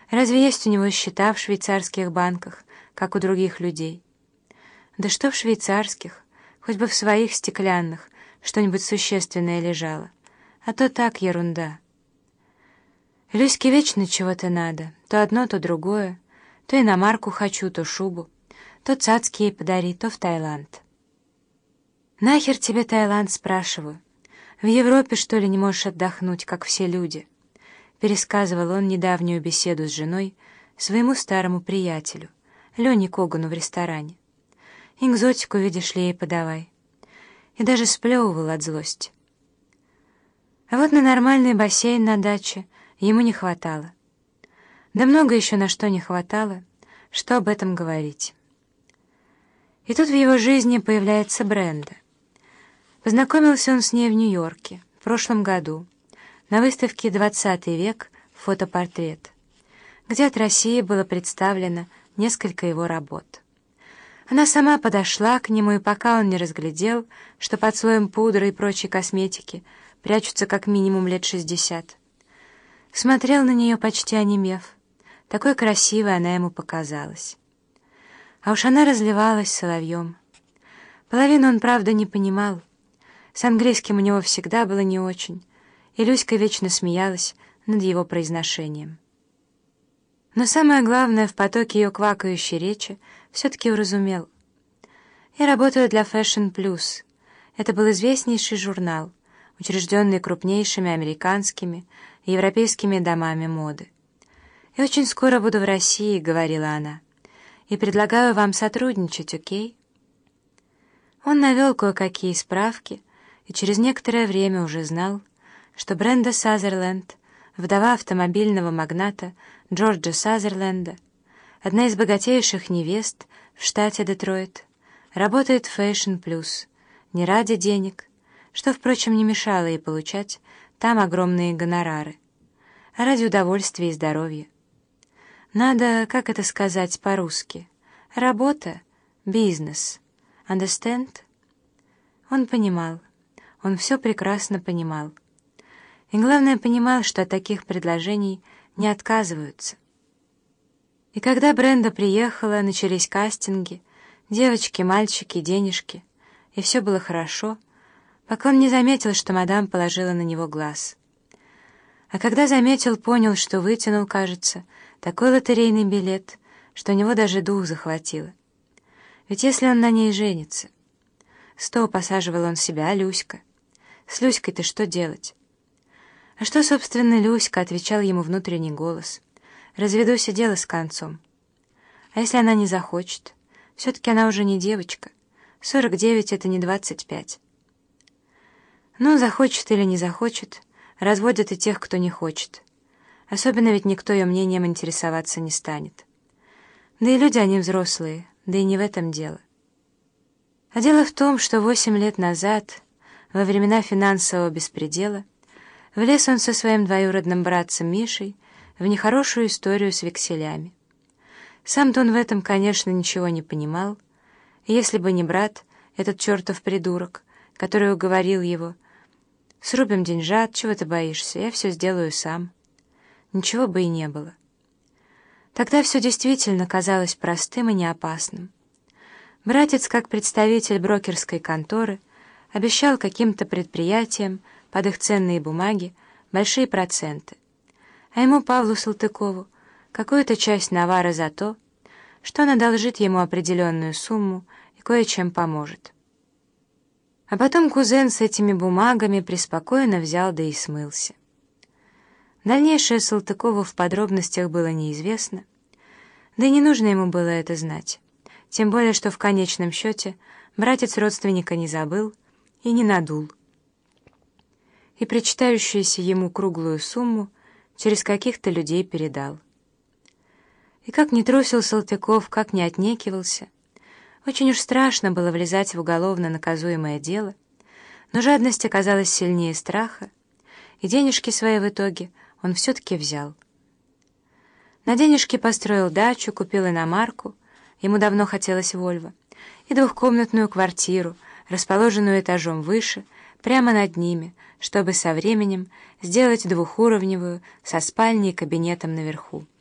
Разве есть у него счета в швейцарских банках, как у других людей? Да что в швейцарских, хоть бы в своих стеклянных что-нибудь существенное лежало, а то так ерунда. Люське вечно чего-то надо, то одно, то другое, то иномарку хочу, то шубу, то цацки ей подари, то в Таиланд. «Нахер тебе Таиланд?» — спрашиваю. «В Европе, что ли, не можешь отдохнуть, как все люди?» Пересказывал он недавнюю беседу с женой своему старому приятелю, Лене Когану в ресторане. «Экзотику, видишь ли, ей подавай». И даже сплевывал от злости. А вот на нормальный бассейн на даче ему не хватало. Да много еще на что не хватало, что об этом говорить. И тут в его жизни появляется Бренда. Познакомился он с ней в Нью-Йорке в прошлом году на выставке «20 век. Фотопортрет», где от России было представлено несколько его работ. Она сама подошла к нему, и пока он не разглядел, что под слоем пудры и прочей косметики прячутся как минимум лет 60, смотрел на нее, почти онемев. Такой красивой она ему показалась. А уж она разливалась соловьем. Половину он, правда, не понимал. С английским у него всегда было не очень, и Люська вечно смеялась над его произношением. Но самое главное в потоке ее квакающей речи все-таки уразумел. «Я работаю для Fashion Plus». Это был известнейший журнал, учрежденный крупнейшими американскими и европейскими домами моды. «И очень скоро буду в России», — говорила она, — «и предлагаю вам сотрудничать, окей?» Он навел кое-какие справки и через некоторое время уже знал, что Бренда Сазерленд, вдова автомобильного магната Джорджа Сазерленда, одна из богатейших невест в штате Детройт, работает в Fashion Plus не ради денег, что, впрочем, не мешало ей получать там огромные гонорары, а ради удовольствия и здоровья. Надо, как это сказать по-русски, работа, бизнес, understand? Он понимал, он все прекрасно понимал. И главное, понимал, что от таких предложений не отказываются. И когда Бренда приехала, начались кастинги, девочки, мальчики, денежки, и все было хорошо, пока он не заметил, что мадам положила на него глаз. А когда заметил, понял, что вытянул, кажется, такой лотерейный билет, что у него даже дух захватило. Ведь если он на ней женится... Стоп, посаживал он себя, а Люська? С Люськой-то что делать? А что, собственно, Люська, отвечал ему внутренний голос. Разведусь, и дело с концом. А если она не захочет? Все-таки она уже не девочка. 49 — это не 25. Ну, захочет или не захочет, разводят и тех, кто не хочет. Особенно ведь никто ее мнением интересоваться не станет. Да и люди они взрослые, да и не в этом дело. А дело в том, что 8 лет назад, во времена финансового беспредела, влез он со своим двоюродным братцем Мишей в нехорошую историю с векселями. Сам-то он в этом, конечно, ничего не понимал, и если бы не брат, этот чертов придурок, который уговорил его: «Срубим деньжат, чего ты боишься, я все сделаю сам», ничего бы и не было. Тогда все действительно казалось простым и неопасным. Братец, как представитель брокерской конторы, обещал каким-то предприятиям под их ценные бумаги большие проценты, а ему, Павлу Салтыкову, какую-то часть навара за то, что он одолжит ему определенную сумму и кое-чем поможет. А потом кузен с этими бумагами преспокойно взял да и смылся. Дальнейшее Салтыкову в подробностях было неизвестно, да и не нужно ему было это знать. Тем более, что в конечном счете братец родственника не забыл и не надул. И причитающуюся ему круглую сумму через каких-то людей передал. И как не трусил Салтыков, как не отнекивался, очень уж страшно было влезать в уголовно наказуемое дело, но жадность оказалась сильнее страха, и денежки свои в итоге он все-таки взял. На денежки построил дачу, купил иномарку, ему давно хотелось Вольво, и двухкомнатную квартиру, расположенную этажом выше, прямо над ними, чтобы со временем сделать двухуровневую со спальней и кабинетом наверху.